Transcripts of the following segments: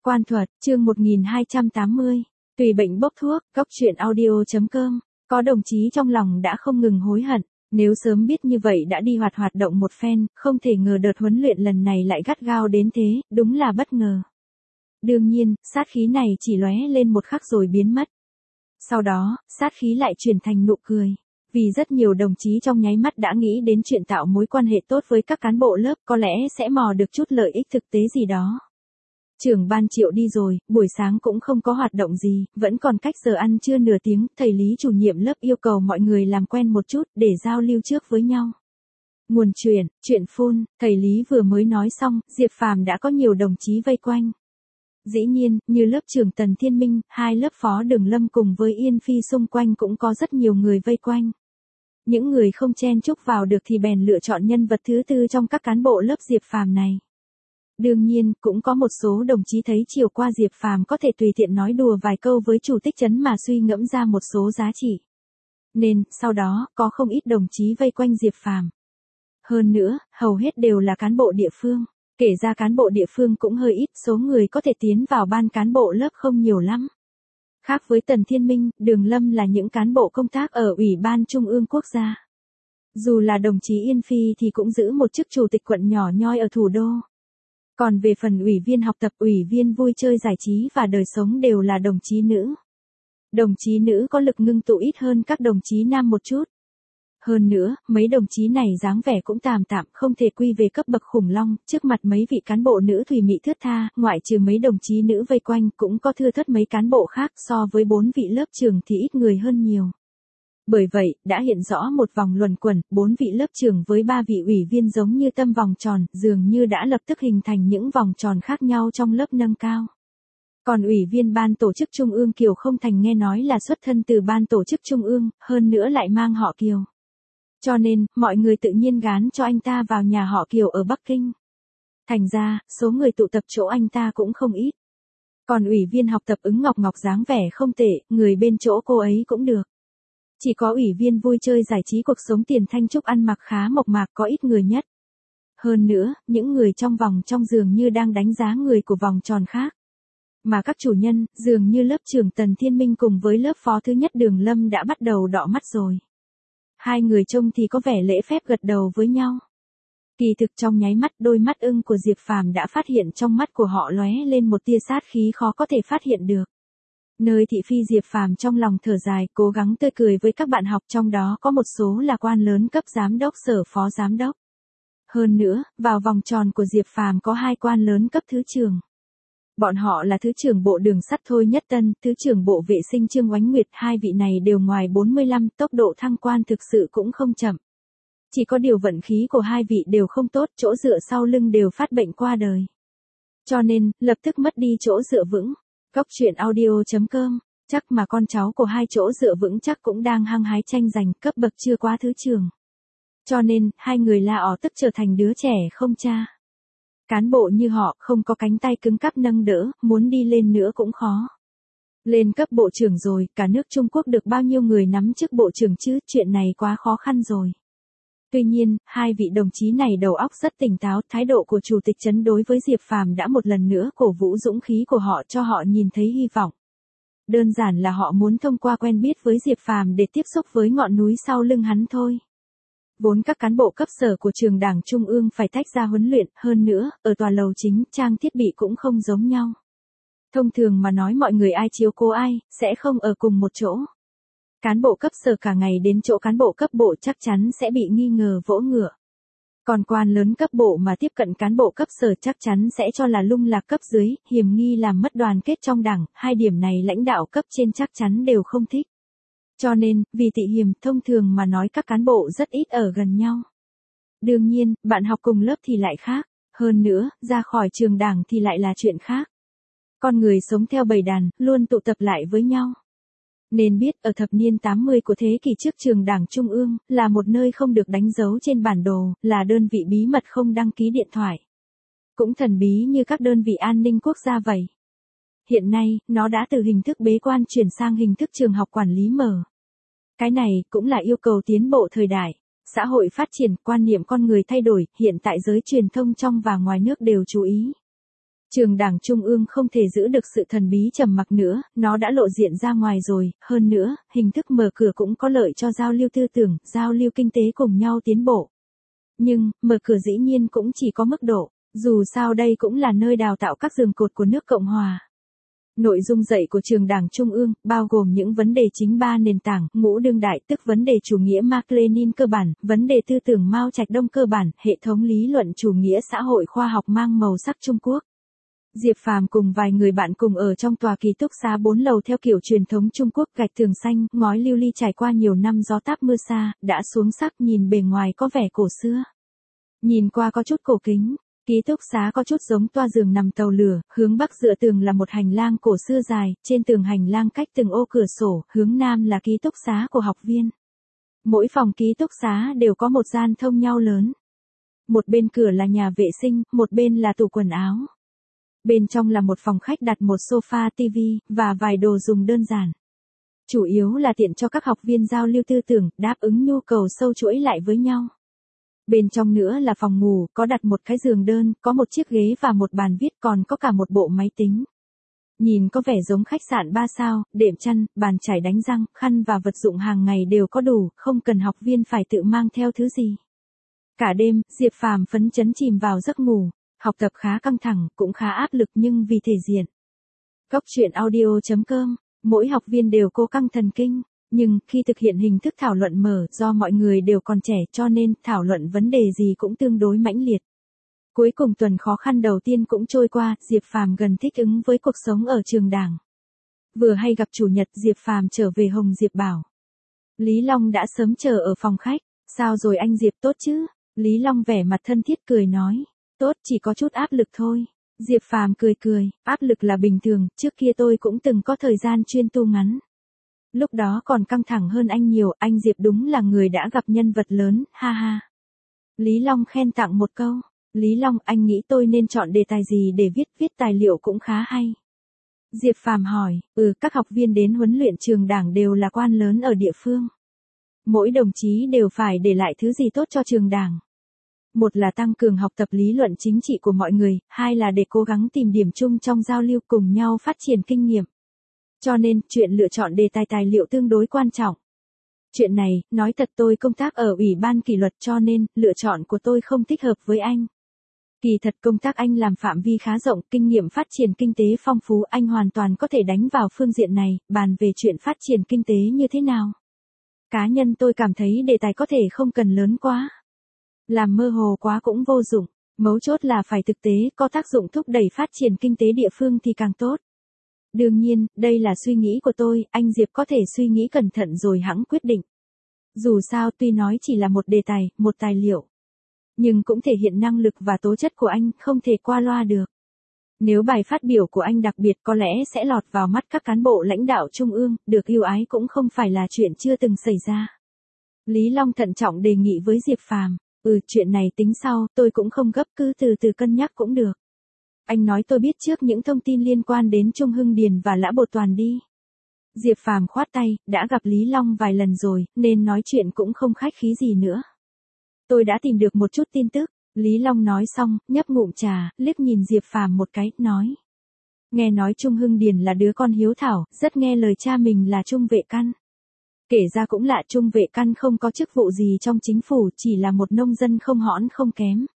Quan thuật, chương 1280. Tùy bệnh bốc thuốc, góc truyện audio.com. Có đồng chí trong lòng đã không ngừng hối hận, nếu sớm biết như vậy đã đi hoạt động một phen, không thể ngờ đợt huấn luyện lần này lại gắt gao đến thế, đúng là bất ngờ. Đương nhiên, sát khí này chỉ lóe lên một khắc rồi biến mất. Sau đó, sát khí lại chuyển thành nụ cười. Vì rất nhiều đồng chí trong nháy mắt đã nghĩ đến chuyện tạo mối quan hệ tốt với các cán bộ lớp, có lẽ sẽ mò được chút lợi ích thực tế gì đó. Trưởng ban Triệu đi rồi, buổi sáng cũng không có hoạt động gì, vẫn còn cách giờ ăn trưa nửa tiếng, thầy Lý chủ nhiệm lớp yêu cầu mọi người làm quen một chút để giao lưu trước với nhau. Nguồn chuyện phun, thầy Lý vừa mới nói xong, Diệp Phàm đã có nhiều đồng chí vây quanh. Dĩ nhiên, như lớp trưởng Tần Thiên Minh, hai lớp phó Đường Lâm cùng với Yên Phi xung quanh cũng có rất nhiều người vây quanh. Những người không chen chúc vào được thì bèn lựa chọn nhân vật thứ tư trong các cán bộ lớp Diệp Phàm này. Đương nhiên, cũng có một số đồng chí thấy chiều qua Diệp Phàm có thể tùy tiện nói đùa vài câu với chủ tịch trấn mà suy ngẫm ra một số giá trị. Nên, sau đó, có không ít đồng chí vây quanh Diệp Phàm. Hơn nữa, hầu hết đều là cán bộ địa phương. Kể ra cán bộ địa phương cũng hơi ít, số người có thể tiến vào ban cán bộ lớp không nhiều lắm. Khác với Tần Thiên Minh, Đường Lâm là những cán bộ công tác ở Ủy ban Trung ương Quốc gia. Dù là đồng chí Yên Phi thì cũng giữ một chức chủ tịch quận nhỏ nhoi ở thủ đô. Còn về phần ủy viên học tập, ủy viên vui chơi giải trí và đời sống đều là đồng chí nữ. Đồng chí nữ có lực ngưng tụ ít hơn các đồng chí nam một chút. Hơn nữa, mấy đồng chí này dáng vẻ cũng tạm không thể quy về cấp bậc khủng long, trước mặt mấy vị cán bộ nữ thùy mị thướt tha, ngoại trừ mấy đồng chí nữ vây quanh cũng có thưa thớt mấy cán bộ khác, so với 4 vị lớp trưởng thì ít người hơn nhiều. Bởi vậy, đã hiện rõ một vòng luẩn quẩn, 4 vị lớp trưởng với 3 vị ủy viên giống như tâm vòng tròn, dường như đã lập tức hình thành những vòng tròn khác nhau trong lớp nâng cao. Còn ủy viên ban tổ chức Trung ương Kiều Không Thành nghe nói là xuất thân từ ban tổ chức Trung ương, hơn nữa lại mang họ Kiều. Cho nên, mọi người tự nhiên gán cho anh ta vào nhà họ Kiều ở Bắc Kinh. Thành ra, số người tụ tập chỗ anh ta cũng không ít. Còn ủy viên học tập Ứng Ngọc Ngọc dáng vẻ không tệ, người bên chỗ cô ấy cũng được. Chỉ có ủy viên vui chơi giải trí cuộc sống Tiền Thanh Trúc ăn mặc khá mộc mạc có ít người nhất. Hơn nữa, những người trong vòng trong dường như đang đánh giá người của vòng tròn khác. Mà các chủ nhân, dường như lớp trưởng Tần Thiên Minh cùng với lớp phó thứ nhất Đường Lâm đã bắt đầu đọ mắt rồi. Hai người trông thì có vẻ lễ phép gật đầu với nhau. Kỳ thực trong nháy mắt đôi mắt ưng của Diệp Phàm đã phát hiện trong mắt của họ lóe lên một tia sát khí khó có thể phát hiện được. Nơi thị phi Diệp Phàm trong lòng thở dài, cố gắng tươi cười với các bạn học, trong đó có một số là quan lớn cấp giám đốc sở phó giám đốc. Hơn nữa, vào vòng tròn của Diệp Phàm có 2 quan lớn cấp thứ trưởng. Bọn họ là thứ trưởng bộ đường sắt Thôi Nhất Tân, thứ trưởng bộ vệ sinh Trương Oánh Nguyệt, hai vị này đều ngoài 45, tốc độ thăng quan thực sự cũng không chậm. Chỉ có điều vận khí của hai vị đều không tốt, chỗ dựa sau lưng đều phát bệnh qua đời. Cho nên, lập tức mất đi chỗ dựa vững. Góc truyện audio.com, chắc mà con cháu của hai chỗ dựa vững chắc cũng đang hăng hái tranh giành, cấp bậc chưa quá thứ trưởng. Cho nên, hai người La Ó tức trở thành đứa trẻ không cha. Cán bộ như họ không có cánh tay cứng cáp nâng đỡ, muốn đi lên nữa cũng khó. Lên cấp bộ trưởng rồi, cả nước Trung Quốc được bao nhiêu người nắm chức bộ trưởng chứ, chuyện này quá khó khăn rồi. Tuy nhiên, hai vị đồng chí này đầu óc rất tỉnh táo, thái độ của chủ tịch trấn đối với Diệp Phàm đã một lần nữa cổ vũ dũng khí của họ, cho họ nhìn thấy hy vọng. Đơn giản là họ muốn thông qua quen biết với Diệp Phàm để tiếp xúc với ngọn núi sau lưng hắn thôi. Vốn các cán bộ cấp sở của trường Đảng Trung ương phải tách ra huấn luyện, hơn nữa, ở tòa lầu chính, trang thiết bị cũng không giống nhau. Thông thường mà nói mọi người ai chiếu cố ai, sẽ không ở cùng một chỗ. Cán bộ cấp sở cả ngày đến chỗ cán bộ cấp bộ chắc chắn sẽ bị nghi ngờ vỗ ngựa. Còn quan lớn cấp bộ mà tiếp cận cán bộ cấp sở chắc chắn sẽ cho là lung lạc cấp dưới, hiềm nghi làm mất đoàn kết trong đảng, hai điểm này lãnh đạo cấp trên chắc chắn đều không thích. Cho nên, vì tị hiềm, thông thường mà nói các cán bộ rất ít ở gần nhau. Đương nhiên, bạn học cùng lớp thì lại khác, hơn nữa, ra khỏi trường đảng thì lại là chuyện khác. Con người sống theo bầy đàn, luôn tụ tập lại với nhau. Nên biết, ở thập niên 80 của thế kỷ trước trường Đảng Trung ương, là một nơi không được đánh dấu trên bản đồ, là đơn vị bí mật không đăng ký điện thoại. Cũng thần bí như các đơn vị an ninh quốc gia vậy. Hiện nay, nó đã từ hình thức bế quan chuyển sang hình thức trường học quản lý mở. Cái này cũng là yêu cầu tiến bộ thời đại. Xã hội phát triển, quan niệm con người thay đổi, hiện tại giới truyền thông trong và ngoài nước đều chú ý. Trường Đảng Trung ương không thể giữ được sự thần bí trầm mặc nữa, nó đã lộ diện ra ngoài rồi, hơn nữa, hình thức mở cửa cũng có lợi cho giao lưu tư tưởng, giao lưu kinh tế cùng nhau tiến bộ. Nhưng, mở cửa dĩ nhiên cũng chỉ có mức độ, dù sao đây cũng là nơi đào tạo các giường cột của nước Cộng Hòa. Nội dung dạy của Trường Đảng Trung ương, bao gồm những vấn đề chính ba nền tảng, ngũ đương đại tức vấn đề chủ nghĩa Mác Lênin cơ bản, vấn đề tư tưởng Mao Trạch Đông cơ bản, hệ thống lý luận chủ nghĩa xã hội khoa học mang màu sắc Trung Quốc. Diệp Phàm cùng vài người bạn cùng ở trong tòa ký túc xá 4 lầu theo kiểu truyền thống Trung Quốc, gạch tường xanh, ngói lưu ly trải qua nhiều năm gió táp mưa xa, đã xuống sắc, nhìn bề ngoài có vẻ cổ xưa. Nhìn qua có chút cổ kính. Ký túc xá có chút giống toa giường nằm tàu lửa, hướng bắc dựa tường là một hành lang cổ xưa dài, trên tường hành lang cách từng ô cửa sổ, hướng nam là ký túc xá của học viên. Mỗi phòng ký túc xá đều có một gian thông nhau lớn. Một bên cửa là nhà vệ sinh, một bên là tủ quần áo. Bên trong là một phòng khách đặt một sofa, tivi, và vài đồ dùng đơn giản. Chủ yếu là tiện cho các học viên giao lưu tư tưởng, đáp ứng nhu cầu sâu chuỗi lại với nhau. Bên trong nữa là phòng ngủ, có đặt một cái giường đơn, có một chiếc ghế và một bàn viết, còn có cả một bộ máy tính. Nhìn có vẻ giống khách sạn 3 sao, đệm chăn, bàn chải đánh răng, khăn và vật dụng hàng ngày đều có đủ, không cần học viên phải tự mang theo thứ gì. Cả đêm, Diệp Phàm phấn chấn chìm vào giấc ngủ, học tập khá căng thẳng, cũng khá áp lực nhưng vì thể diện. Góc truyện audio.com, mỗi học viên đều cố căng thần kinh. Nhưng, khi thực hiện hình thức thảo luận mở, do mọi người đều còn trẻ cho nên, thảo luận vấn đề gì cũng tương đối mãnh liệt. Cuối cùng tuần khó khăn đầu tiên cũng trôi qua, Diệp Phàm gần thích ứng với cuộc sống ở trường Đảng. Vừa hay gặp chủ nhật, Diệp Phàm trở về Hồng Diệp bảo. Lý Long đã sớm chờ ở phòng khách, sao rồi anh Diệp, tốt chứ? Lý Long vẻ mặt thân thiết cười nói, tốt, chỉ có chút áp lực thôi. Diệp Phàm cười, áp lực là bình thường, trước kia tôi cũng từng có thời gian chuyên tu ngắn. Lúc đó còn căng thẳng hơn anh nhiều, anh Diệp đúng là người đã gặp nhân vật lớn, ha ha. Lý Long khen tặng một câu. Lý Long, anh nghĩ tôi nên chọn đề tài gì để viết tài liệu cũng khá hay. Diệp Phàm hỏi, các học viên đến huấn luyện trường Đảng đều là quan lớn ở địa phương. Mỗi đồng chí đều phải để lại thứ gì tốt cho trường Đảng. Một là tăng cường học tập lý luận chính trị của mọi người, hai là để cố gắng tìm điểm chung trong giao lưu cùng nhau phát triển kinh nghiệm. Cho nên, chuyện lựa chọn đề tài liệu tương đối quan trọng. Chuyện này, nói thật tôi công tác ở Ủy ban kỷ luật cho nên, lựa chọn của tôi không thích hợp với anh. Kỳ thật công tác anh làm phạm vi khá rộng, kinh nghiệm phát triển kinh tế phong phú, anh hoàn toàn có thể đánh vào phương diện này, bàn về chuyện phát triển kinh tế như thế nào. Cá nhân tôi cảm thấy đề tài có thể không cần lớn quá. Làm mơ hồ quá cũng vô dụng, mấu chốt là phải thực tế, có tác dụng thúc đẩy phát triển kinh tế địa phương thì càng tốt. Đương nhiên, đây là suy nghĩ của tôi, anh Diệp có thể suy nghĩ cẩn thận rồi hẵng quyết định. Dù sao tuy nói chỉ là một đề tài, một tài liệu. Nhưng cũng thể hiện năng lực và tố chất của anh, không thể qua loa được. Nếu bài phát biểu của anh đặc biệt có lẽ sẽ lọt vào mắt các cán bộ lãnh đạo trung ương, được ưu ái cũng không phải là chuyện chưa từng xảy ra. Lý Long thận trọng đề nghị với Diệp Phàm, chuyện này tính sau, tôi cũng không gấp, cứ từ từ cân nhắc cũng được. Anh nói tôi biết trước những thông tin liên quan đến Trung Hưng Điền và Lã Bột Toàn đi. Diệp Phàm khoát tay, đã gặp Lý Long vài lần rồi, nên nói chuyện cũng không khách khí gì nữa. Tôi đã tìm được một chút tin tức, Lý Long nói xong, nhấp ngụm trà, liếc nhìn Diệp Phàm một cái, nói. Nghe nói Trung Hưng Điền là đứa con hiếu thảo, rất nghe lời cha mình là Trung Vệ Căn. Kể ra cũng lạ, Trung Vệ Căn không có chức vụ gì trong chính phủ, chỉ là một nông dân không hõn không kém.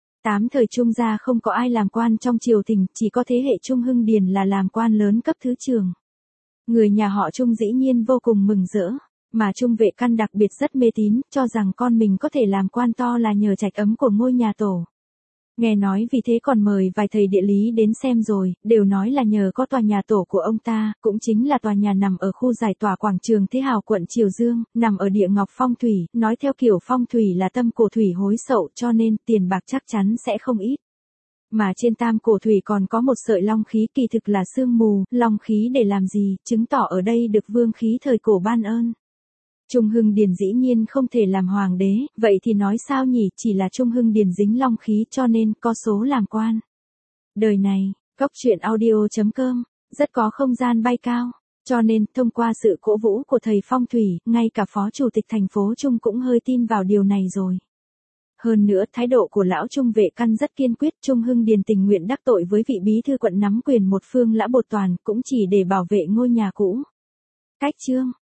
8 thời Trung gia không có ai làm quan trong triều đình, chỉ có thế hệ Trung Hưng Điền là làm quan lớn cấp thứ trưởng. Người nhà họ Trung dĩ nhiên vô cùng mừng rỡ, mà Trung Vệ Căn đặc biệt rất mê tín, cho rằng con mình có thể làm quan to là nhờ trạch ấm của ngôi nhà tổ. Nghe nói vì thế còn mời vài thầy địa lý đến xem rồi, đều nói là nhờ có tòa nhà tổ của ông ta, cũng chính là tòa nhà nằm ở khu giải tỏa quảng trường Thế Hào quận Triều Dương, nằm ở địa ngọc phong thủy, nói theo kiểu phong thủy là tâm cổ thủy hối sậu cho nên tiền bạc chắc chắn sẽ không ít. Mà trên tam cổ thủy còn có một sợi long khí, kỳ thực là sương mù, long khí để làm gì, chứng tỏ ở đây được vương khí thời cổ ban ơn. Trung Hưng Điền dĩ nhiên không thể làm hoàng đế, vậy thì nói sao nhỉ, chỉ là Trung Hưng Điền dính long khí cho nên có số làm quan. Đời này, góc truyện audio.com, rất có không gian bay cao, cho nên thông qua sự cổ vũ của thầy phong thủy, ngay cả phó chủ tịch thành phố Trung cũng hơi tin vào điều này rồi. Hơn nữa thái độ của lão Trung Vệ Căn rất kiên quyết, Trung Hưng Điền tình nguyện đắc tội với vị bí thư quận nắm quyền một phương Lã Bột Toàn cũng chỉ để bảo vệ ngôi nhà cũ. Cách chương